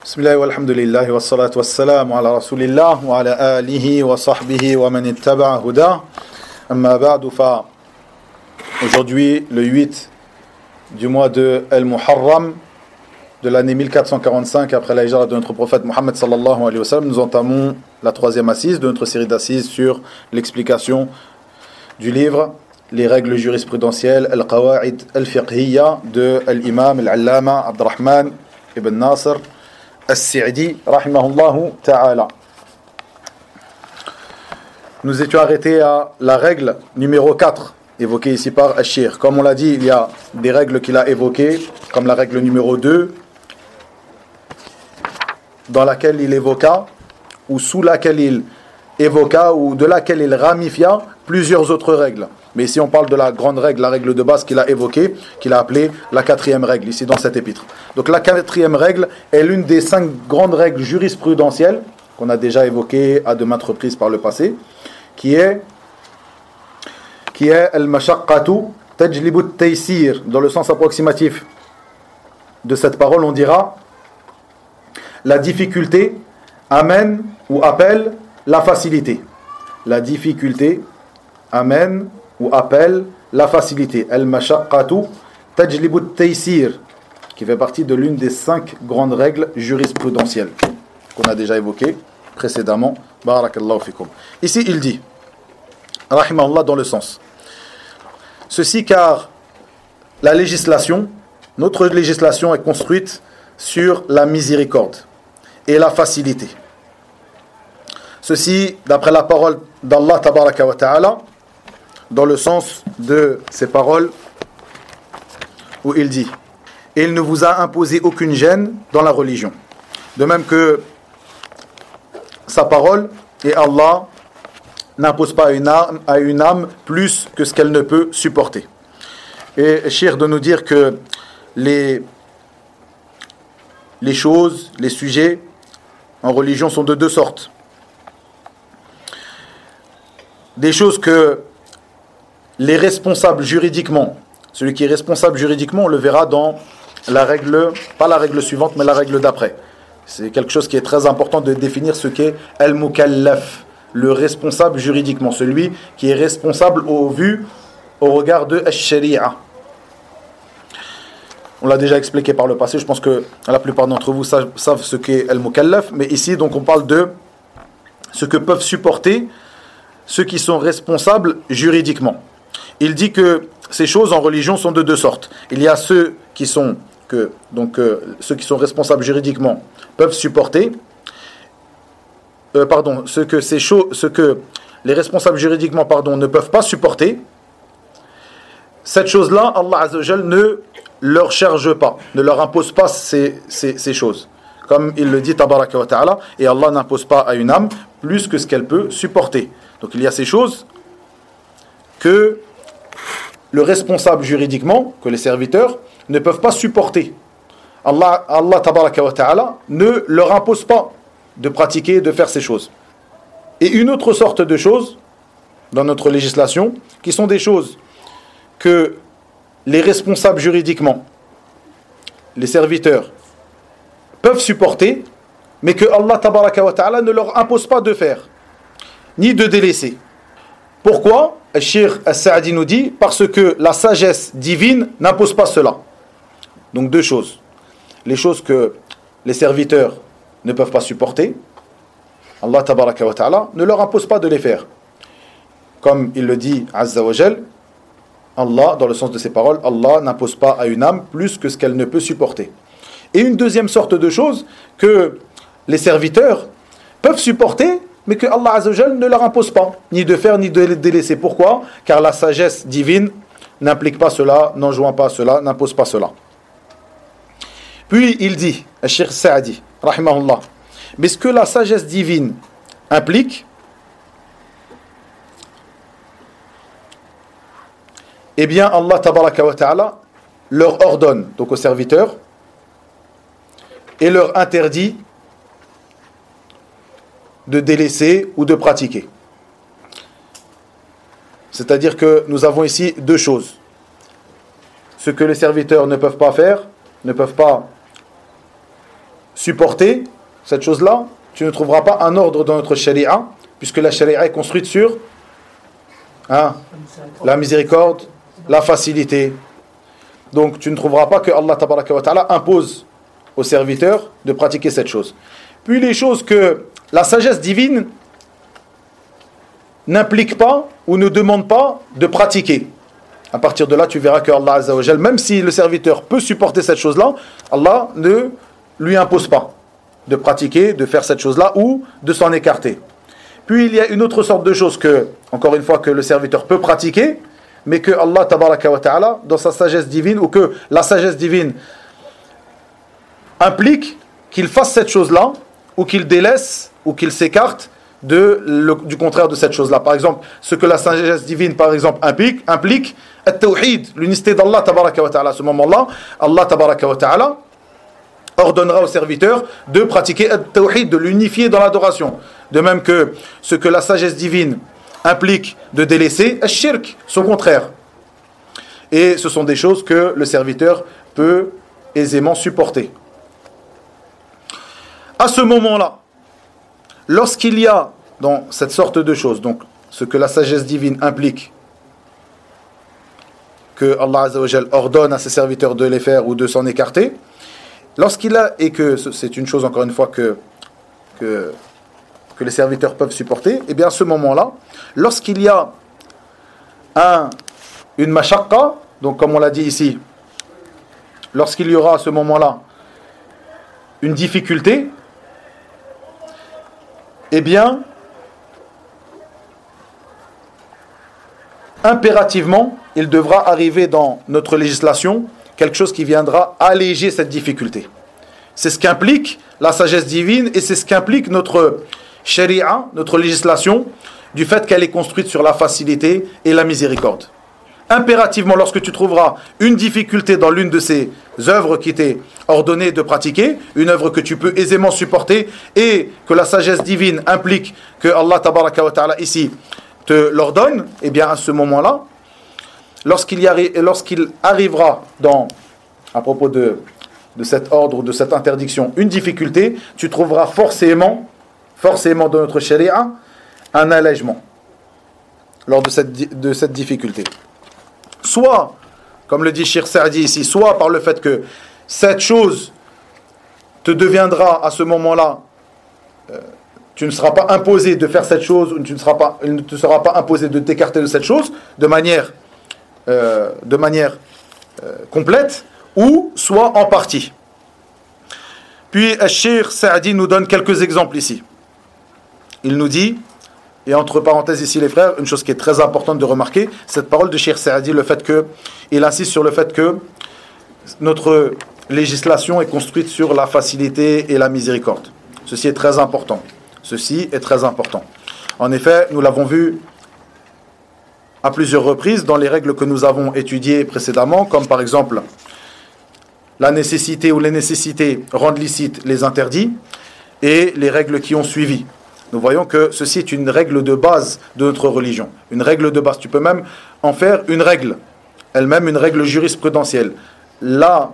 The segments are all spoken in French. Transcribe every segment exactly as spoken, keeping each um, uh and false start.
Bismillah walhamdulillah wa salatu wa salam ala rasulillah wa ala alihi wa sahbihi wa man ittaba'a huda. Amma ba'du fa aujourd'hui le huit du mois de Al-Muharram de l'année mille quatre cent quarante-cinq après la hijra de notre prophète Mohammed sallallahu alayhi wa sallam, nous entamons la troisième assise de notre série d'assises sur l'explication du livre Les règles jurisprudentielles Al-Qawa'id Al-Fiqhiyya de l'imam Al-Allama Abdurrahman ibn Nasr As-Sa'di rahimahullahu ta'ala. Nous étions arrêtés à la règle numéro quatre évoquée ici par Al-Shir. Comme on l'a dit, il y a des règles qu'il a évoquées, comme la règle numéro deux, dans laquelle il évoqua, ou sous laquelle il évoqua, ou de laquelle il ramifia plusieurs autres règles. Mais ici on parle de la grande règle, la règle de base qu'il a évoquée, qu'il a appelée la quatrième règle, ici dans cet épître. Donc la quatrième règle est l'une des cinq grandes règles jurisprudentielles qu'on a déjà évoquées à de maintes reprises par le passé, qui est qui est al-mashaqqatu tajlibu at-taysir. Dans le sens approximatif de cette parole, on dira la difficulté amène ou appelle la facilité. La difficulté amène ou appelle la facilité. Al-mashaqqatu tajlibu at-taysir, qui fait partie de l'une des cinq grandes règles jurisprudentielles qu'on a déjà évoquées précédemment. Barakallahu fikum. Ici, il dit, rahimahullah, dans le sens, ceci car la législation, notre législation est construite sur la miséricorde et la facilité. Ceci, d'après la parole d'Allah tabaraka wa ta'ala, dans le sens de ces paroles où il dit « Il ne vous a imposé aucune gêne dans la religion ». De même que sa parole et Allah n'impose pas à une âme, à une âme plus que ce qu'elle ne peut supporter. Et Cheikh de nous dire que les, les choses, les sujets en religion sont de deux sortes. Des choses que les responsables juridiquement, celui qui est responsable juridiquement, on le verra dans la règle, pas la règle suivante, mais la règle d'après. C'est quelque chose qui est très important de définir ce qu'est al-mukallaf, le responsable juridiquement, celui qui est responsable au vu, au regard de al-sharia. On l'a déjà expliqué par le passé, je pense que la plupart d'entre vous savent, savent ce qu'est al-mukallaf, mais ici donc on parle de ce que peuvent supporter ceux qui sont responsables juridiquement. Il dit que ces choses en religion sont de deux sortes. Il y a ceux qui sont que donc euh, ceux qui sont responsables juridiquement peuvent supporter, euh, pardon, ce que ces choses, ce que les responsables juridiquement pardon ne peuvent pas supporter. Cette chose-là, Allah Azza wa Jal ne leur charge pas, ne leur impose pas ces, ces, ces choses. Comme il le dit tabaraka wa ta'ala, et Allah n'impose pas à une âme plus que ce qu'elle peut supporter. Donc il y a ces choses que le responsable juridiquement, que les serviteurs, ne peuvent pas supporter. Allah, Allah tabaraka wa ta'ala ne leur impose pas de pratiquer, de faire ces choses. Et une autre sorte de choses, dans notre législation, qui sont des choses que les responsables juridiquement, les serviteurs, peuvent supporter, mais que Allah tabaraka wa ta'ala ne leur impose pas de faire, ni de délaisser. Pourquoi ? Cheikh As-Sa'di nous dit parce que la sagesse divine n'impose pas cela. Donc deux choses. Les choses que les serviteurs ne peuvent pas supporter, Allah tabaraka wa ta'ala ne leur impose pas de les faire. Comme il le dit Azza wa Jal, Allah, dans le sens de ses paroles, Allah n'impose pas à une âme plus que ce qu'elle ne peut supporter. Et une deuxième sorte de choses que les serviteurs peuvent supporter, mais que Allah Azza wa Jal ne leur impose pas, ni de faire, ni de délaisser. Pourquoi ? Car la sagesse divine n'implique pas cela, n'enjoint pas cela, n'impose pas cela. Puis il dit, Cheikh Sa'di, rahimahullah, mais ce que la sagesse divine implique, eh bien Allah tabaraka wa ta'ala leur ordonne, donc aux serviteurs, et leur interdit de délaisser ou de pratiquer. C'est-à-dire que nous avons ici deux choses. Ce que les serviteurs ne peuvent pas faire, ne peuvent pas supporter cette chose-là, tu ne trouveras pas un ordre dans notre sharia, puisque la sharia est construite sur hein, la miséricorde, la facilité. Donc tu ne trouveras pas que Allah tabaraka wa ta'ala impose aux serviteurs de pratiquer cette chose. Puis les choses que la sagesse divine n'implique pas ou ne demande pas de pratiquer. À partir de là, tu verras que Allah Azza wa Jal, même si le serviteur peut supporter cette chose-là, Allah ne lui impose pas de pratiquer, de faire cette chose-là ou de s'en écarter. Puis il y a une autre sorte de choses que, encore une fois, que le serviteur peut pratiquer, mais que Allah tabaraka wa ta'ala, dans sa sagesse divine, ou que la sagesse divine implique qu'il fasse cette chose-là, ou qu'il délaisse, ou qu'il s'écarte de, le, du contraire de cette chose-là. Par exemple, ce que la sagesse divine, par exemple, implique, implique at-tawhid, l'unicité d'Allah tabaraka wa ta'ala. À ce moment-là, Allah tabaraka wa ta'ala ordonnera aux serviteurs de pratiquer at-tawhid, de l'unifier dans l'adoration. De même que ce que la sagesse divine implique de délaisser, ash-shirk, son contraire. Et ce sont des choses que le serviteur peut aisément supporter. À ce moment-là, lorsqu'il y a dans cette sorte de choses, donc ce que la sagesse divine implique, que Allah Azza wa Jal ordonne à ses serviteurs de les faire ou de s'en écarter, lorsqu'il a, et que c'est une chose encore une fois que, que, que les serviteurs peuvent supporter, et bien à ce moment-là, lorsqu'il y a un, une mashaqqa, donc comme on l'a dit ici, lorsqu'il y aura à ce moment-là une difficulté, eh bien, impérativement, il devra arriver dans notre législation quelque chose qui viendra alléger cette difficulté. C'est ce qu'implique la sagesse divine et c'est ce qu'implique notre sharia, notre législation, du fait qu'elle est construite sur la facilité et la miséricorde. Impérativement, lorsque tu trouveras une difficulté dans l'une de ces œuvres qui t'est ordonné de pratiquer, une œuvre que tu peux aisément supporter et que la sagesse divine implique que Allah tabaraka wa ta'ala ici te l'ordonne, et bien à ce moment-là, lorsqu'il, y arri- lorsqu'il arrivera dans, à propos de, de cet ordre, de cette interdiction, une difficulté, tu trouveras forcément, forcément dans notre sharia, un allègement lors de cette, de cette difficulté. Soit, comme le dit Cheikh Saadi ici, soit par le fait que cette chose te deviendra à ce moment-là, euh, tu ne seras pas imposé de faire cette chose, ou tu ne seras pas, il ne te sera pas imposé de t'écarter de cette chose de manière, euh, de manière euh, complète, ou soit en partie. Puis Cheikh Saadi nous donne quelques exemples ici. Il nous dit, et entre parenthèses ici les frères, une chose qui est très importante de remarquer, cette parole de Cheikh Saadi, le fait que, il insiste sur le fait que notre législation est construite sur la facilité et la miséricorde. Ceci est très important. Ceci est très important. En effet, nous l'avons vu à plusieurs reprises dans les règles que nous avons étudiées précédemment, comme par exemple la nécessité ou les nécessités rendent licites les interdits et les règles qui ont suivi. Nous voyons que ceci est une règle de base de notre religion. Une règle de base. Tu peux même en faire une règle. Elle-même une règle jurisprudentielle. La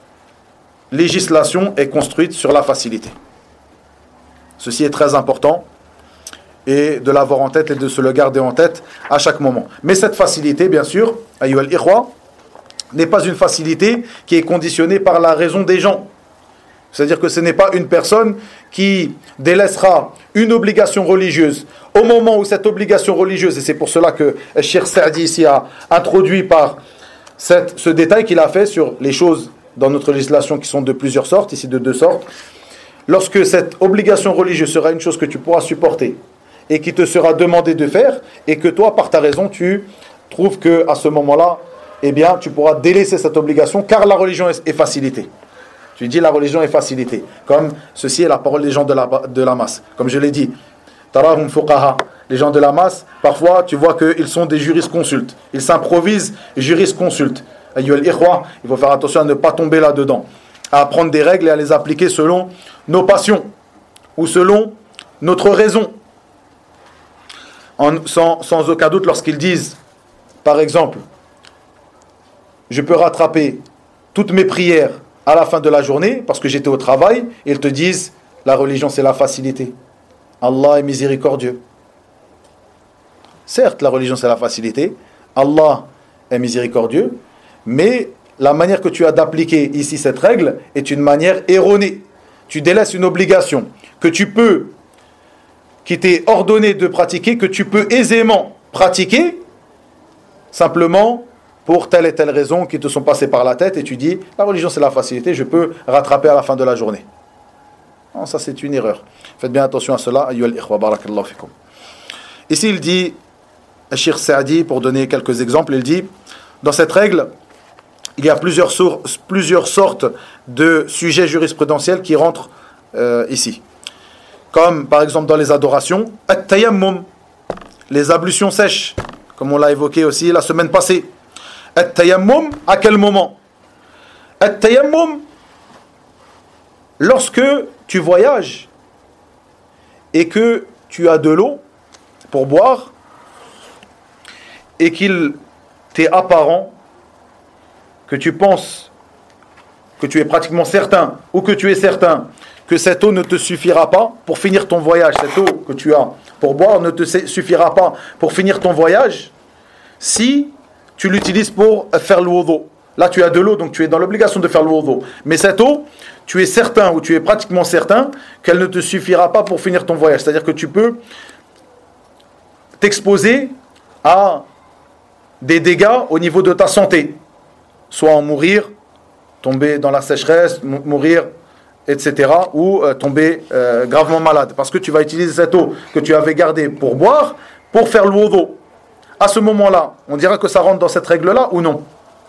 législation est construite sur la facilité. Ceci est très important. Et de l'avoir en tête et de se le garder en tête à chaque moment. Mais cette facilité, bien sûr, ayyuhal ikhwa, n'est pas une facilité qui est conditionnée par la raison des gens. C'est-à-dire que ce n'est pas une personne qui délaissera une obligation religieuse au moment où cette obligation religieuse, et c'est pour cela que Cheikh Saadi ici a introduit par cette, ce détail qu'il a fait sur les choses dans notre législation qui sont de plusieurs sortes, ici de deux sortes. Lorsque cette obligation religieuse sera une chose que tu pourras supporter et qui te sera demandé de faire, et que toi, par ta raison, tu trouves qu'à ce moment-là, eh bien, tu pourras délaisser cette obligation, car la religion est, est facilitée. Tu dis la religion est facilitée. Comme ceci est la parole des gens de la, de la masse. Comme je l'ai dit, tarahum fuqaha, les gens de la masse, parfois, tu vois qu'ils sont des jurisconsultes. Ils s'improvisent jurisconsultes. Ayyuhal ikhwa, il faut faire attention à ne pas tomber là-dedans. À apprendre des règles et à les appliquer selon nos passions, ou selon notre raison. En, sans, sans aucun doute, lorsqu'ils disent, par exemple, je peux rattraper toutes mes prières à la fin de la journée, parce que j'étais au travail, ils te disent, la religion c'est la facilité. Allah est miséricordieux. Certes, la religion c'est la facilité, Allah est miséricordieux, mais la manière que tu as d'appliquer ici cette règle est une manière erronée. Tu délaisses une obligation que tu peux, qui t'est ordonné de pratiquer, que tu peux aisément pratiquer, simplement pour telle et telle raison qui te sont passées par la tête, et tu dis, la religion c'est la facilité, je peux rattraper à la fin de la journée. Non, ça c'est une erreur. Faites bien attention à cela. Ici il dit, Cheikh Saadi, pour donner quelques exemples, il dit, dans cette règle, il y a plusieurs, sources, plusieurs sortes de sujets jurisprudentiels qui rentrent euh, ici. Comme par exemple dans les adorations, at-tayammum, les ablutions sèches, comme on l'a évoqué aussi la semaine passée. At-tayammum, à quel moment? At-tayammum, lorsque tu voyages et que tu as de l'eau pour boire et qu'il t'est apparent que tu penses, que tu es pratiquement certain, ou que tu es certain que cette eau ne te suffira pas pour finir ton voyage, cette eau que tu as pour boire ne te suffira pas pour finir ton voyage, si tu l'utilises pour faire le wudu. Là tu as de l'eau, donc tu es dans l'obligation de faire le wudu. Mais cette eau, tu es certain, ou tu es pratiquement certain, qu'elle ne te suffira pas pour finir ton voyage. C'est-à-dire que tu peux t'exposer à des dégâts au niveau de ta santé. Soit en mourir, tomber dans la sécheresse, mourir, et cetera, ou euh, tomber euh, gravement malade. Parce que tu vas utiliser cette eau que tu avais gardée pour boire, pour faire le wudu. À ce moment-là, on dira que ça rentre dans cette règle-là ou non?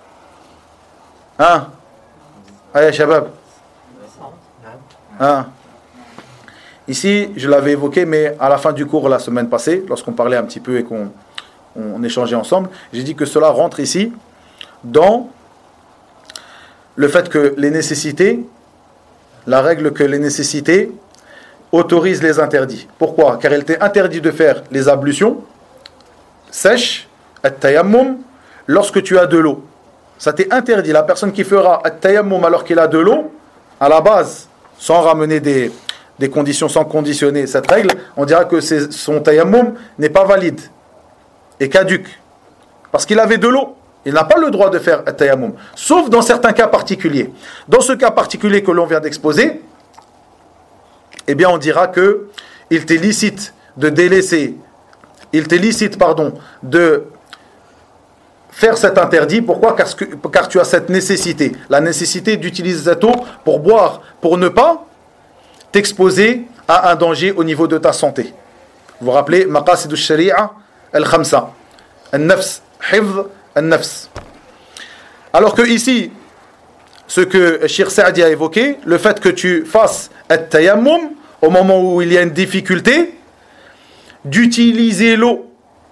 Hein? Allez, Shabab. Hein? Ici, je l'avais évoqué, mais à la fin du cours la semaine passée, lorsqu'on parlait un petit peu et qu'on on échangeait ensemble, j'ai dit que cela rentre ici dans le fait que les nécessités, la règle que les nécessités autorisent les interdits. Pourquoi? Car il était interdit de faire les ablutions sèches, at-tayammum, lorsque tu as de l'eau. Ça t'est interdit. La personne qui fera at-tayammum alors qu'il a de l'eau, à la base, sans ramener des, des conditions, sans conditionner cette règle, on dira que son tayammum n'est pas valide et caduque. Parce qu'il avait de l'eau. Il n'a pas le droit de faire at-tayammum, sauf dans certains cas particuliers. Dans ce cas particulier que l'on vient d'exposer, eh bien on dira que il t'est licite de délaisser, il t'est licite, pardon, de faire cet interdit. Pourquoi? Car, car tu as cette nécessité, la nécessité d'utiliser cette eau pour boire, pour ne pas t'exposer à un danger au niveau de ta santé. Vous vous rappelez, maqasid al-shari'a al-khamsa, al-nafs, hifz, al-nafs. Alors que ici, ce que Cheikh Saadi a évoqué, le fait que tu fasses at-tayammum au moment où il y a une difficulté, d'utiliser l'eau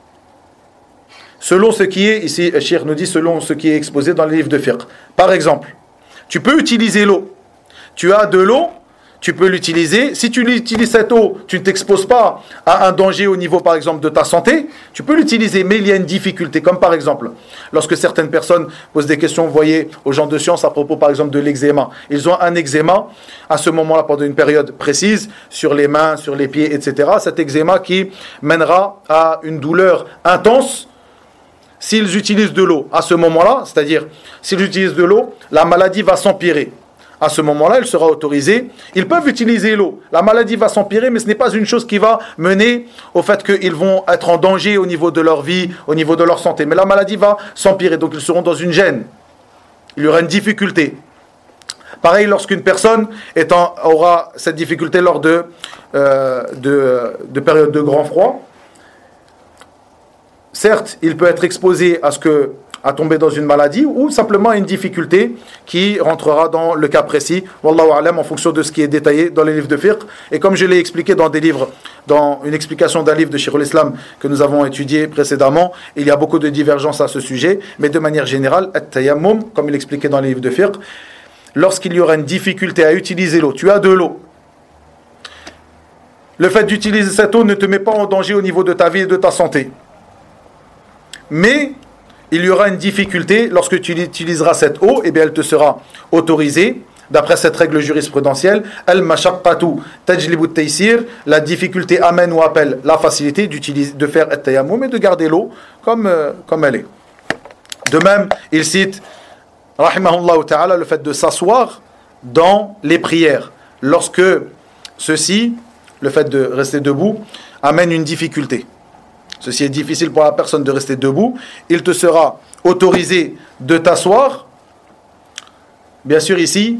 selon ce qui est, ici Cheikh nous dit selon ce qui est exposé dans les livres de fiqh. Par exemple, tu peux utiliser l'eau. Tu as de l'eau, tu peux l'utiliser. Si tu utilises cette eau, tu ne t'exposes pas à un danger au niveau, par exemple, de ta santé. Tu peux l'utiliser, mais il y a une difficulté. Comme par exemple, lorsque certaines personnes posent des questions, vous voyez, aux gens de science à propos, par exemple, de l'eczéma. Ils ont un eczéma, à ce moment-là, pendant une période précise, sur les mains, sur les pieds, et cetera. Cet eczéma qui mènera à une douleur intense. S'ils utilisent de l'eau à ce moment-là, c'est-à-dire, s'ils utilisent de l'eau, la maladie va s'empirer. À ce moment-là, il sera autorisé. Ils peuvent utiliser l'eau. La maladie va s'empirer, mais ce n'est pas une chose qui va mener au fait qu'ils vont être en danger au niveau de leur vie, au niveau de leur santé. Mais la maladie va s'empirer, donc ils seront dans une gêne. Il y aura une difficulté. Pareil, lorsqu'une personne est en, aura cette difficulté lors de, euh, de, de périodes de grand froid, certes, il peut être exposé à ce que à tomber dans une maladie ou simplement à une difficulté qui rentrera dans le cas précis, wallahu a'lam, en fonction de ce qui est détaillé dans les livres de fiqh. Et comme je l'ai expliqué dans des livres, dans une explication d'un livre de Cheikh al-Islam que nous avons étudié précédemment, il y a beaucoup de divergences à ce sujet, mais de manière générale, at-tayammum, comme il expliquait dans les livres de fiqh, lorsqu'il y aura une difficulté à utiliser l'eau, tu as de l'eau, le fait d'utiliser cette eau ne te met pas en danger au niveau de ta vie et de ta santé. Mais il y aura une difficulté lorsque tu utiliseras cette eau, et eh bien elle te sera autorisée d'après cette règle jurisprudentielle, al-mashaqqatu tajlibu at-taysir, la difficulté amène ou appelle la facilité d'utiliser, de faire at-tayammum et de garder l'eau comme, euh, comme elle est. De même, il cite, rahimahullah ta'ala, le fait de s'asseoir dans les prières. Lorsque ceci, le fait de rester debout, amène une difficulté. Ceci est difficile pour la personne de rester debout. Il te sera autorisé de t'asseoir, bien sûr ici,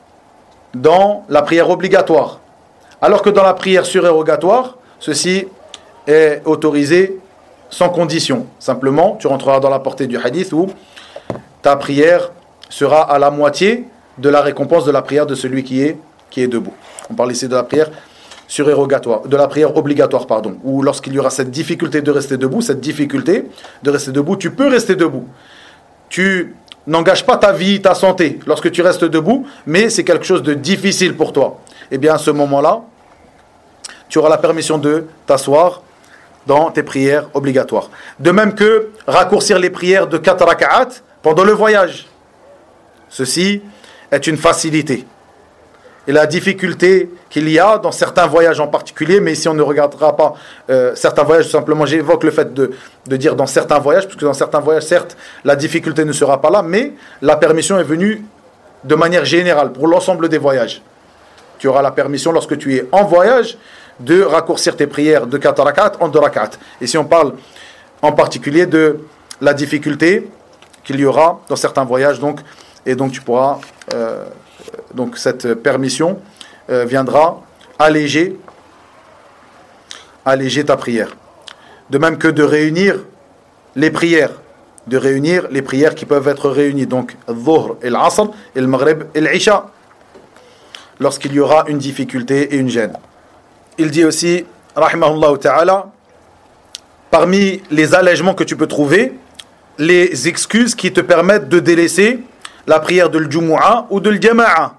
dans la prière obligatoire. Alors que dans la prière surérogatoire, ceci est autorisé sans condition. Simplement, tu rentreras dans la portée du hadith où ta prière sera à la moitié de la récompense de la prière de celui qui est, qui est debout. On parle ici de la prière surérogatoire, de la prière obligatoire, pardon, où lorsqu'il y aura cette difficulté de rester debout, cette difficulté de rester debout, tu peux rester debout. Tu n'engages pas ta vie, ta santé lorsque tu restes debout, mais c'est quelque chose de difficile pour toi. Eh bien, à ce moment-là, tu auras la permission de t'asseoir dans tes prières obligatoires. De même que raccourcir les prières de quatre raka'at pendant le voyage. Ceci est une facilité. Et la difficulté qu'il y a dans certains voyages en particulier, mais ici on ne regardera pas euh, certains voyages, simplement j'évoque le fait de, de dire dans certains voyages, parce que dans certains voyages, certes, la difficulté ne sera pas là, mais la permission est venue de manière générale pour l'ensemble des voyages. Tu auras la permission lorsque tu es en voyage de raccourcir tes prières de quatre rak'at en deux rak'at. Ici on parle en particulier de la difficulté qu'il y aura dans certains voyages, donc, et donc tu pourras... Euh, Donc cette permission euh, viendra alléger, alléger ta prière. De même que de réunir les prières, de réunir les prières qui peuvent être réunies, donc Dhuhr et l'Asr, et le Maghrib et l'Isha, lorsqu'il y aura une difficulté et une gêne. Il dit aussi, rahimahullah ta'ala, parmi les allègements que tu peux trouver, les excuses qui te permettent de délaisser la prière de l'Jumu'ah ou de l'Jama'a.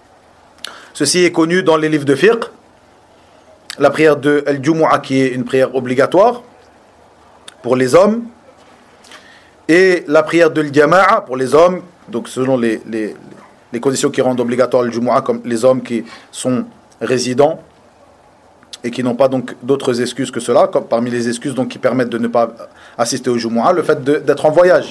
Ceci est connu dans les livres de fiqh. La prière de l'Jumu'ah qui est une prière obligatoire pour les hommes. Et la prière de l'Jama'a pour les hommes, donc selon les, les, les conditions qui rendent obligatoire le Jumu'ah, comme les hommes qui sont résidents et qui n'ont pas donc d'autres excuses que cela, comme parmi les excuses donc qui permettent de ne pas assister au Jumu'ah, le fait de, d'être en voyage.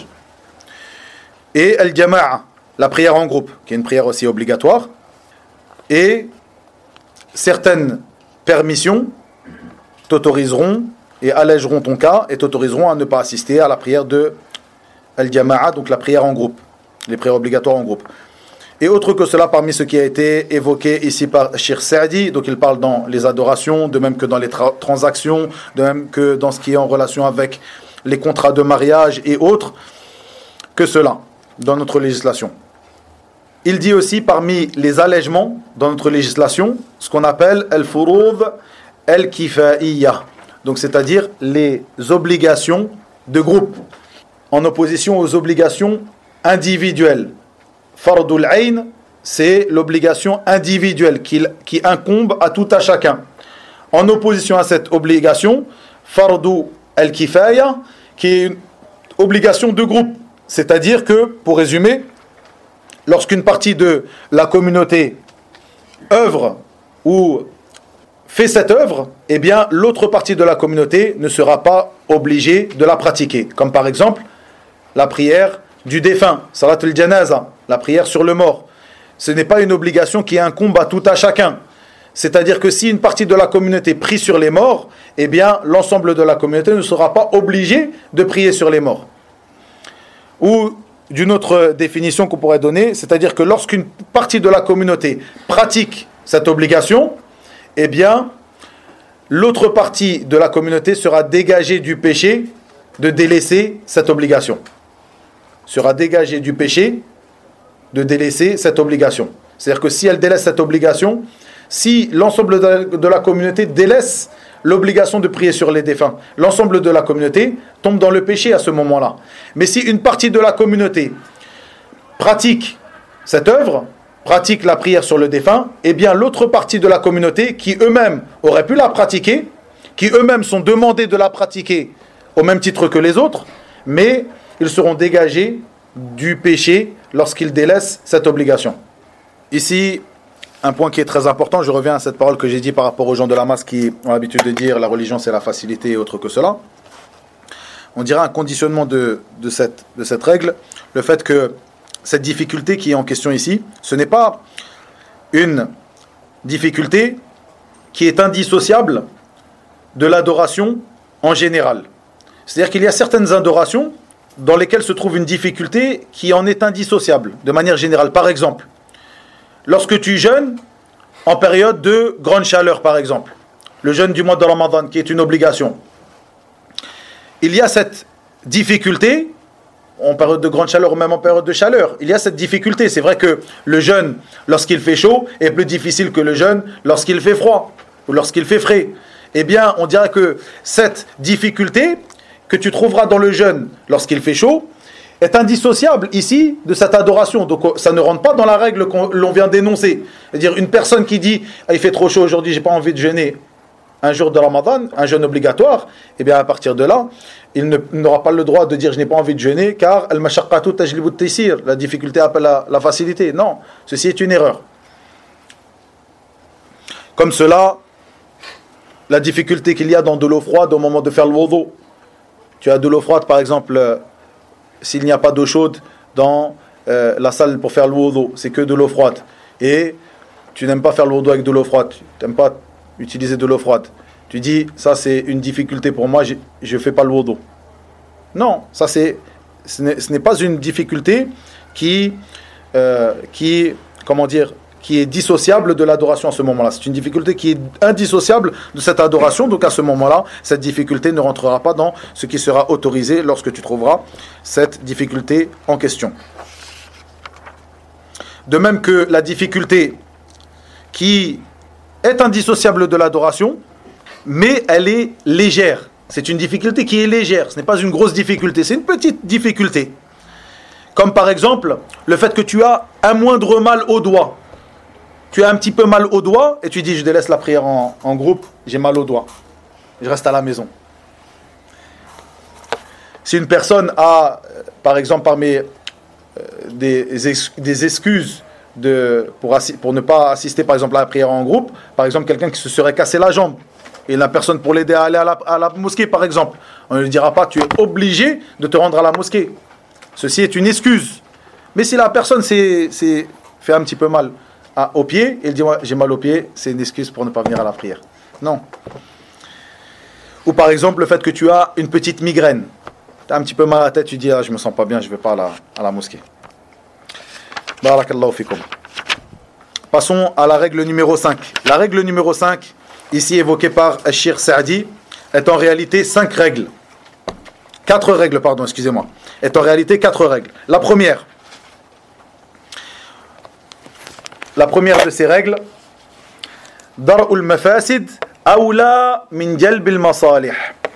Et al-jama'a, la prière en groupe, qui est une prière aussi obligatoire. Et certaines permissions t'autoriseront et allégeront ton cas et t'autoriseront à ne pas assister à la prière de al-jama'a, donc la prière en groupe, les prières obligatoires en groupe. Et autre que cela, parmi ce qui a été évoqué ici par Cheikh Saadi, donc il parle dans les adorations, de même que dans les tra- transactions, de même que dans ce qui est en relation avec les contrats de mariage et autres, que cela dans notre législation. Il dit aussi parmi les allègements dans notre législation ce qu'on appelle al-furud al-kifa'iyya, donc c'est-à-dire les obligations de groupe en opposition aux obligations individuelles. Fardul ayn, c'est l'obligation individuelle qui, qui incombe à tout à chacun. En opposition à cette obligation, fardu al-kifaya, qui est une obligation de groupe. C'est-à-dire que, pour résumer, lorsqu'une partie de la communauté œuvre ou fait cette œuvre, eh bien, l'autre partie de la communauté ne sera pas obligée de la pratiquer. Comme par exemple, la prière du défunt, salat al-janaza, la prière sur le mort. Ce n'est pas une obligation qui incombe à tout à chacun. C'est-à-dire que si une partie de la communauté prie sur les morts, eh bien, l'ensemble de la communauté ne sera pas obligé de prier sur les morts. Ou d'une autre définition qu'on pourrait donner, c'est-à-dire que lorsqu'une partie de la communauté pratique cette obligation, eh bien, l'autre partie de la communauté sera dégagée du péché de délaisser cette obligation. Sera dégagée du péché de délaisser cette obligation. C'est-à-dire que si elle délaisse cette obligation, si l'ensemble de la, de la communauté délaisse l'obligation de prier sur les défunts, l'ensemble de la communauté tombe dans le péché à ce moment-là. Mais si une partie de la communauté pratique cette œuvre, pratique la prière sur le défunt, eh bien l'autre partie de la communauté qui eux-mêmes auraient pu la pratiquer, qui eux-mêmes sont demandés de la pratiquer au même titre que les autres, mais ils seront dégagés du péché lorsqu'ils délaissent cette obligation. Ici, un point qui est très important, je reviens à cette parole que j'ai dit par rapport aux gens de la masse qui ont l'habitude de dire la religion c'est la facilité et autre que cela. On dirait un conditionnement de, de, cette, de cette règle, le fait que cette difficulté qui est en question ici, ce n'est pas une difficulté qui est indissociable de l'adoration en général. C'est-à-dire qu'il y a certaines adorations dans lesquelles se trouve une difficulté qui en est indissociable, de manière générale. Par exemple, lorsque tu jeûnes en période de grande chaleur, par exemple, le jeûne du mois de Ramadan, qui est une obligation, il y a cette difficulté, en période de grande chaleur ou même en période de chaleur, il y a cette difficulté. C'est vrai que le jeûne, lorsqu'il fait chaud, est plus difficile que le jeûne lorsqu'il fait froid ou lorsqu'il fait frais. Eh bien, on dirait que cette difficulté que tu trouveras dans le jeûne lorsqu'il fait chaud est indissociable ici de cette adoration. Donc ça ne rentre pas dans la règle que l'on vient d'énoncer. C'est-à-dire une personne qui dit ah, il fait trop chaud aujourd'hui, j'ai pas envie de jeûner un jour de Ramadan, un jeûne obligatoire, eh bien à partir de là, il ne, n'aura pas le droit de dire je n'ai pas envie de jeûner car al-mashaqqatu tajlibu at-taysir, la difficulté appelle la, la facilité. Non, ceci est une erreur. Comme cela, la difficulté qu'il y a dans de l'eau froide au moment de faire le wudu. Tu as de l'eau froide, par exemple, euh, s'il n'y a pas d'eau chaude dans euh, la salle pour faire le wudu, c'est que de l'eau froide. Et tu n'aimes pas faire le wudu avec de l'eau froide, tu n'aimes pas utiliser de l'eau froide. Tu dis, ça c'est une difficulté pour moi, je ne fais pas le wudu. Non, ça c'est, ce n'est, ce n'est pas une difficulté qui, euh, qui, comment dire, qui est dissociable de l'adoration à ce moment-là. C'est une difficulté qui est indissociable de cette adoration. Donc à ce moment-là, cette difficulté ne rentrera pas dans ce qui sera autorisé lorsque tu trouveras cette difficulté en question. De même que la difficulté qui est indissociable de l'adoration, mais elle est légère. C'est une difficulté qui est légère. Ce n'est pas une grosse difficulté, c'est une petite difficulté. Comme par exemple, le fait que tu as un moindre mal au doigt. Tu as un petit peu mal au doigt et tu dis je délaisse la prière en, en groupe, j'ai mal au doigt, je reste à la maison. Si une personne a, par exemple, parmi euh, des, ex, des excuses de, pour, assi, pour ne pas assister par exemple à la prière en groupe, par exemple quelqu'un qui se serait cassé la jambe et la personne pour l'aider à aller à la, à la mosquée par exemple, on ne lui dira pas tu es obligé de te rendre à la mosquée. Ceci est une excuse. Mais si la personne s'est, s'est fait un petit peu mal à, au pied, et il dit ouais, j'ai mal au pied, c'est une excuse pour ne pas venir à la prière. Non. Ou par exemple le fait que tu as une petite migraine. Tu as un petit peu mal à la tête, tu dis ah, je me sens pas bien, je ne vais pas à la, à la mosquée. Barakallahu fikum. Passons à la règle numéro cinq. La règle numéro cinq, ici évoquée par Cheikh Saadi, est en réalité cinq règles. Quatre règles, pardon, excusez-moi. Est en réalité quatre règles. La première, la première de ces règles, Dar'ul mafasid awla min jalbil masalih.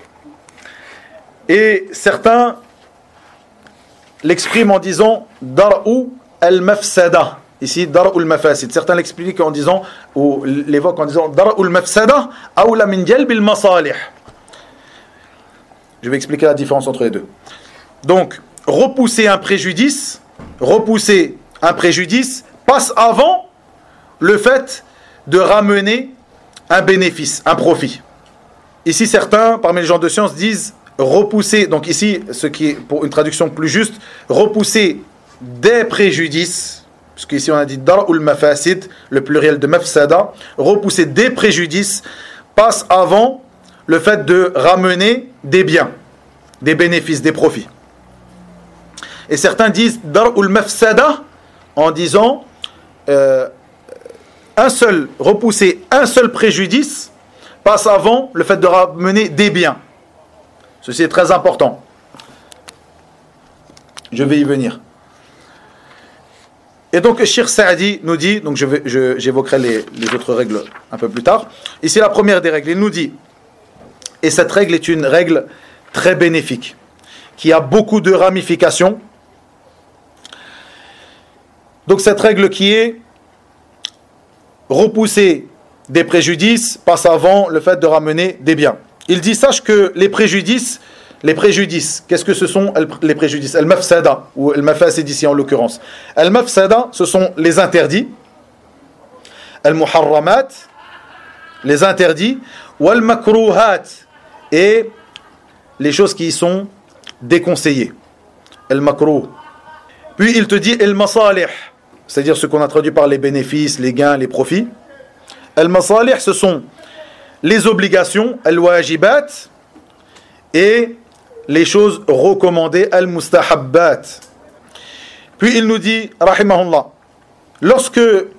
Et certains l'expriment en disant Dar'u al-mafsada. Ici, Dar'ul mafasid. Certains l'expliquent en disant, ou l'évoquent en disant Dar'ul mafsada awla min jalbil masalih. Je vais expliquer la différence entre les deux. Donc, repousser un préjudice, repousser un préjudice passe avant le fait de ramener un bénéfice, un profit. Ici, certains, parmi les gens de science, disent repousser, donc ici, ce qui est pour une traduction plus juste, repousser des préjudices, parce qu'ici on a dit dar'ul mafasid, le pluriel de mafsada, repousser des préjudices passe avant le fait de ramener des biens, des bénéfices, des profits. Et certains disent dar'ul mafsada en disant euh, un seul, repousser un seul préjudice passe avant le fait de ramener des biens. Ceci est très important. Je vais y venir. Et donc, Cheikh Saadi nous dit, donc je vais, je, j'évoquerai les, les autres règles un peu plus tard. Ici, la première des règles, il nous dit, et cette règle est une règle très bénéfique, qui a beaucoup de ramifications. Donc, cette règle qui est repousser des préjudices passe avant le fait de ramener des biens. Il dit, sache que les préjudices, les préjudices, qu'est-ce que ce sont les préjudices? Al-mafsada, ou al-mafasid ici en l'occurrence. Al-mafsada, ce sont les interdits, al-muharramat, les interdits, wal-makruhat, et les choses qui y sont déconseillées. Al-makruh. Puis il te dit al-masalih, c'est-à-dire ce qu'on a traduit par les bénéfices, les gains, les profits. Al-masalih, ce sont les obligations, al-wajibat, et les choses recommandées, al-mustahabbat. Puis il nous dit, rahimahullah, lorsque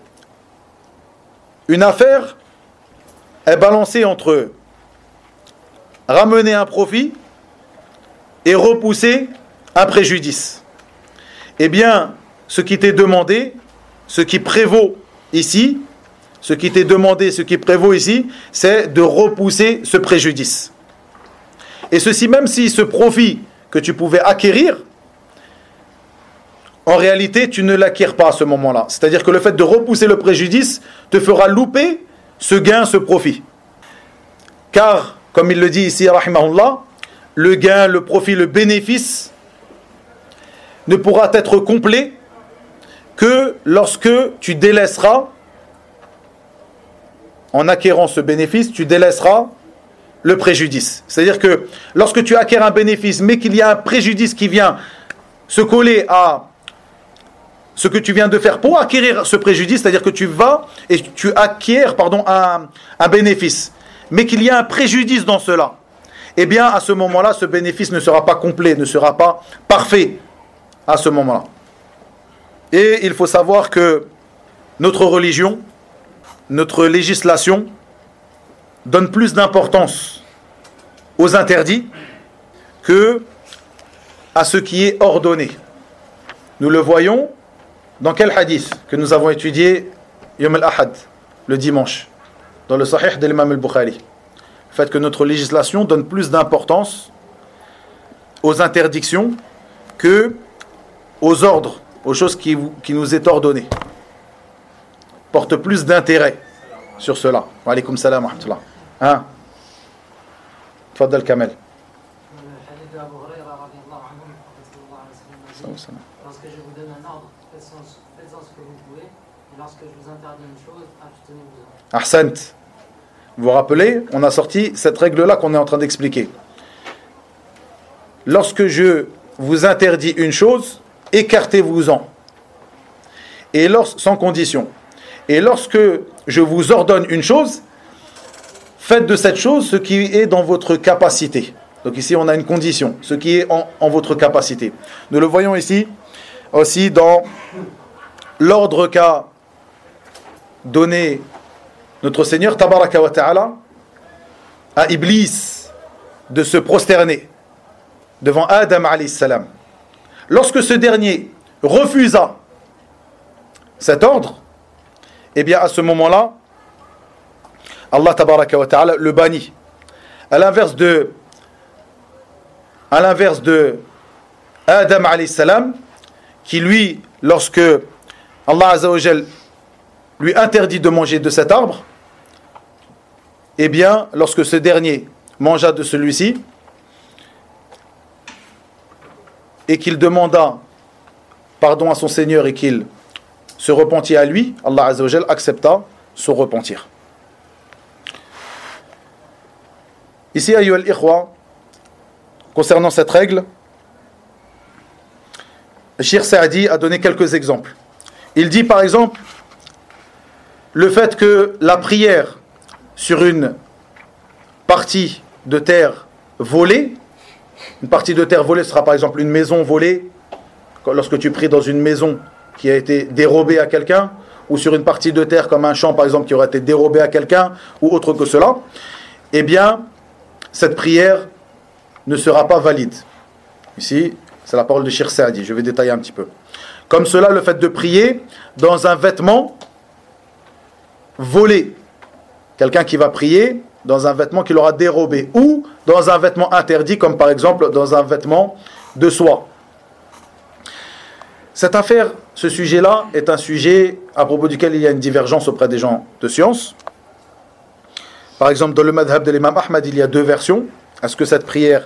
une affaire est balancée entre ramener un profit et repousser un préjudice, eh bien, ce qui t'est demandé, ce qui prévaut ici, ce qui t'est demandé, ce qui prévaut ici, c'est de repousser ce préjudice. Et ceci même si ce profit que tu pouvais acquérir, en réalité, tu ne l'acquiers pas à ce moment-là. C'est-à-dire que le fait de repousser le préjudice te fera louper ce gain, ce profit. Car, comme il le dit ici, rahimahullah, le gain, le profit, le bénéfice ne pourra être complet que lorsque tu délaisseras, en acquérant ce bénéfice, tu délaisseras le préjudice. C'est-à-dire que lorsque tu acquiers un bénéfice, mais qu'il y a un préjudice qui vient se coller à ce que tu viens de faire pour acquérir ce préjudice, c'est-à-dire que tu vas et tu acquiers pardon, un, un bénéfice, mais qu'il y a un préjudice dans cela, eh bien à ce moment-là, ce bénéfice ne sera pas complet, ne sera pas parfait à ce moment-là. Et il faut savoir que notre religion, notre législation donne plus d'importance aux interdits que à ce qui est ordonné. Nous le voyons dans quel hadith que nous avons étudié Yom al-Ahad, le dimanche, dans le Sahih de l'imam al-Bukhari. Le fait que notre législation donne plus d'importance aux interdictions que aux ordres, aux choses qui, qui nous est ordonnées. Porte plus d'intérêt sur cela. Wa alaykoum salam wa rahmatullah. Hein? Tfaddal Kamel. Lorsque je vous donne un ordre, faites-en ce que vous pouvez. Et lorsque je vous interdis une chose, abstenez-vous-en. Ahsant. Vous vous rappelez, on a sorti cette règle-là qu'on est en train d'expliquer. Lorsque je vous interdis une chose, écartez-vous-en. Et lors, sans condition. Et lorsque je vous ordonne une chose, faites de cette chose ce qui est dans votre capacité. Donc ici, on a une condition, ce qui est en, en votre capacité. Nous le voyons ici, aussi dans l'ordre qu'a donné notre Seigneur, Tabaraka wa Ta'ala, à Iblis de se prosterner devant Adam alayhi salam. Lorsque ce dernier refusa cet ordre, eh bien à ce moment-là, Allah Tabaraka wa Ta'ala le bannit. À l'inverse de à l'inverse de Adam alayhi salam, qui lui, lorsque Allah Azza wa Jal lui interdit de manger de cet arbre, eh bien, lorsque ce dernier mangea de celui-ci, et qu'il demanda pardon à son Seigneur et qu'il se repentit à lui, Allah Azza wa Jal accepta son repentir. Ici, ayyuha al-ikhwa, concernant cette règle, Cheikh Saadi a donné quelques exemples. Il dit par exemple le fait que la prière sur une partie de terre volée, une partie de terre volée sera par exemple une maison volée, lorsque tu pries dans une maison qui a été dérobée à quelqu'un, ou sur une partie de terre comme un champ par exemple qui aurait été dérobé à quelqu'un, ou autre que cela, eh bien cette prière ne sera pas valide. Ici, c'est la parole de Cheikh Saadi, je vais détailler un petit peu. Comme cela, le fait de prier dans un vêtement volé. Quelqu'un qui va prier dans un vêtement qu'il aura dérobé, ou dans un vêtement interdit, comme par exemple dans un vêtement de soie. Cette affaire, ce sujet-là, est un sujet à propos duquel il y a une divergence auprès des gens de science. Par exemple, dans le madhab de l'imam Ahmad, il y a deux versions. Est-ce que cette prière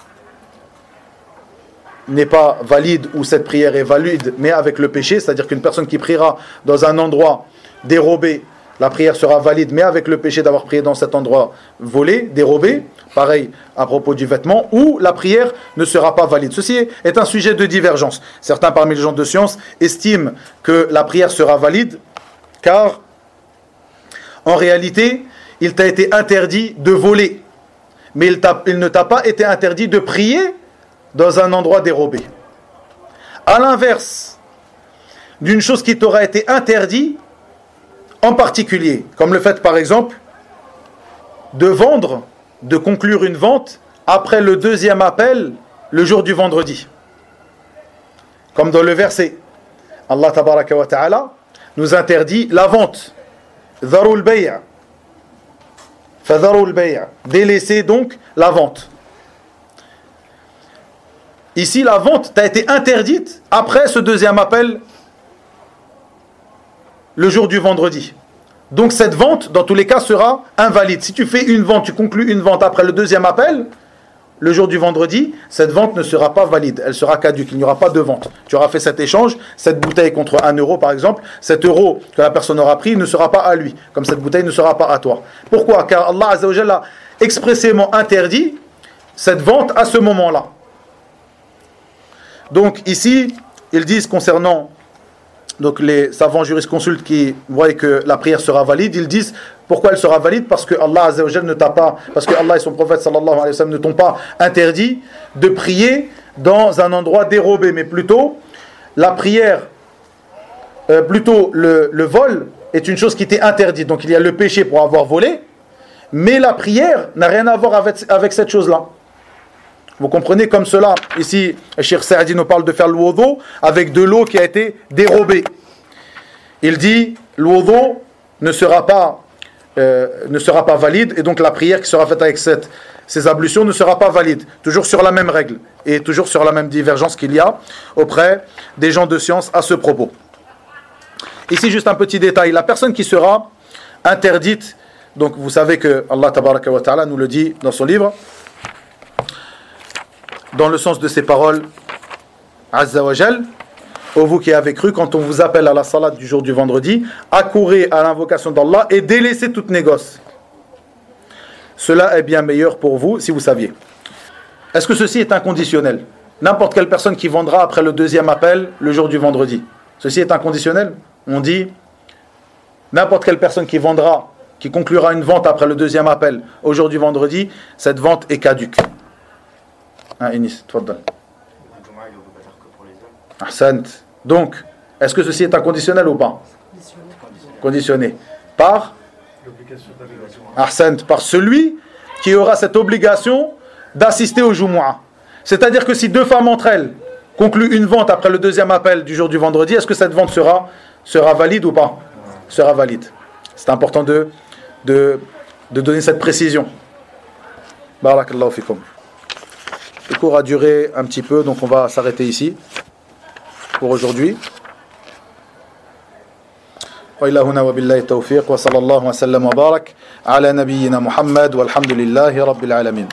n'est pas valide ou cette prière est valide mais avec le péché, c'est-à-dire qu'une personne qui priera dans un endroit dérobé la prière sera valide, mais avec le péché d'avoir prié dans cet endroit volé, dérobé. Pareil à propos du vêtement, ou la prière ne sera pas valide. Ceci est un sujet de divergence. Certains parmi les gens de science estiment que la prière sera valide, car en réalité, il t'a été interdit de voler. Mais il, t'a, il ne t'a pas été interdit de prier dans un endroit dérobé. À l'inverse d'une chose qui t'aura été interdite en particulier, comme le fait par exemple de vendre, de conclure une vente après le deuxième appel le jour du vendredi. Comme dans le verset, Allah tabaraka wa ta'ala nous interdit la vente. Dharul bay'. Fadharul bay'. Délaissez donc la vente. Ici, la vente t'a été interdite après ce deuxième appel le jour du vendredi. Donc cette vente, dans tous les cas, sera invalide. Si tu fais une vente, tu conclus une vente après le deuxième appel, le jour du vendredi, cette vente ne sera pas valide. Elle sera caduque. Il n'y aura pas de vente. Tu auras fait cet échange, cette bouteille contre un euro par exemple, cet euro que la personne aura pris ne sera pas à lui, comme cette bouteille ne sera pas à toi. Pourquoi ? Car Allah Azza wa Jalla a expressément interdit cette vente à ce moment-là. Donc ici, ils disent concernant donc les savants jurisconsultes qui voient que la prière sera valide, ils disent pourquoi elle sera valide, parce que Allah Azza wa Jalla ne t'a pas, parce que Allah et son prophète sallallahu alayhi wa sallam ne t'ont pas interdit de prier dans un endroit dérobé, mais plutôt la prière, euh, plutôt le, le vol est une chose qui t'est interdite. Donc il y a le péché pour avoir volé, mais la prière n'a rien à voir avec, avec cette chose-là. Vous comprenez comme cela. Ici, Cheikh Saadi nous parle de faire le wudu avec de l'eau qui a été dérobée. Il dit, le wudu ne sera pas, euh, ne sera pas valide, et donc la prière qui sera faite avec cette, ces ablutions ne sera pas valide. Toujours sur la même règle, et toujours sur la même divergence qu'il y a auprès des gens de science à ce propos. Ici, juste un petit détail. La personne qui sera interdite, donc vous savez que Allah tabaraka wa ta'ala nous le dit dans son livre, dans le sens de ces paroles, Azza wa Jal, ô vous qui avez cru, quand on vous appelle à la salat du jour du vendredi, accourez à l'invocation d'Allah et délaissez toute négoce. Cela est bien meilleur pour vous si vous saviez. Est-ce que ceci est inconditionnel ? N'importe quelle personne qui vendra après le deuxième appel le jour du vendredi, ceci est inconditionnel ? On dit, n'importe quelle personne qui vendra, qui conclura une vente après le deuxième appel au jour du vendredi, cette vente est caduque. Ah, Enis, tfaddal. Ahsant. Donc, est-ce que ceci est inconditionnel ou pas ? Conditionné. Par Ahsant, par celui qui aura cette obligation d'assister au Jumu'ah. C'est-à-dire que si deux femmes entre elles concluent une vente après le deuxième appel du jour du vendredi, est-ce que cette vente sera, sera valide ou pas ? Sera valide. C'est important de, de, de donner cette précision. Barakallahu fikum. Le cours a duré un petit peu, donc on va s'arrêter ici pour aujourd'hui. وإلى هنا وبالله التوفيق وصلى الله وسلم وبارك على نبينا محمد والحمد لله رب العالمين.